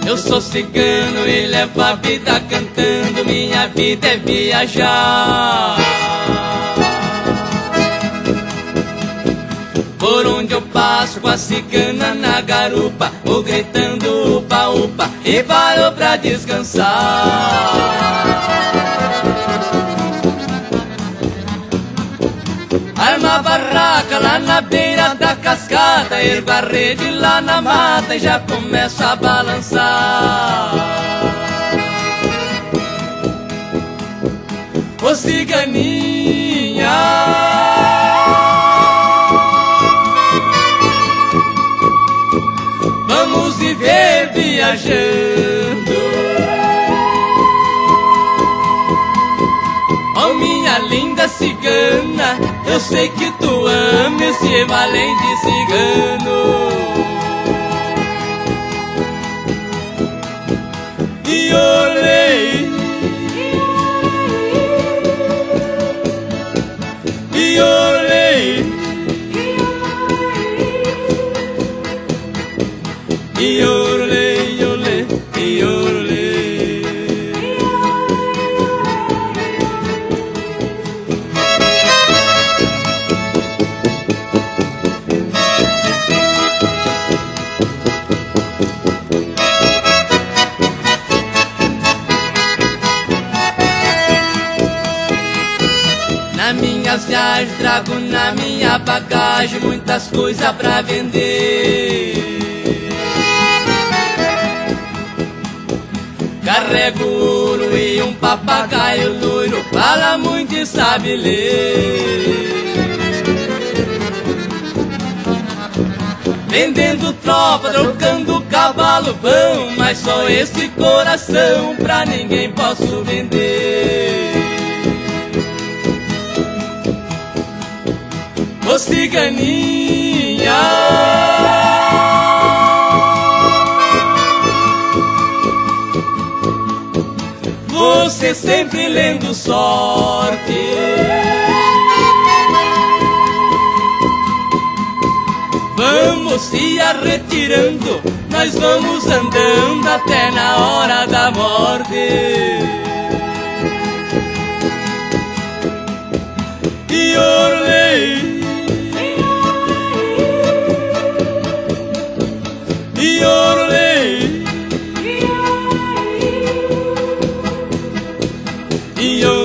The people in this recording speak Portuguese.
Eu sou cigano e levo a vida cantando, minha vida é viajar. Por onde eu passo com a cigana na garupa, vou gritando upa upa e paro pra descansar. Arma a barraca lá na beira da cascata, ergo a rede lá na mata e já começo a balançar. Ô ciganinha, vamos viver viajando. Oh minha linda cigana, eu sei que tu ama esse valente cigano. E olhei, e olhei, e olhei, olhei, e olhei. Nas minhas viagens trago na minha bagagem muitas coisas pra vender. Carrego ouro e um papagaio loiro, fala muito e sabe ler. Vendendo tropa, trocando cavalo bom, mas só esse coração pra ninguém posso vender. Ô ciganinha, você sempre lendo sorte. Vamos se arretirando, nós vamos andando até na hora da morte. E olhei, e olhei, e olhei.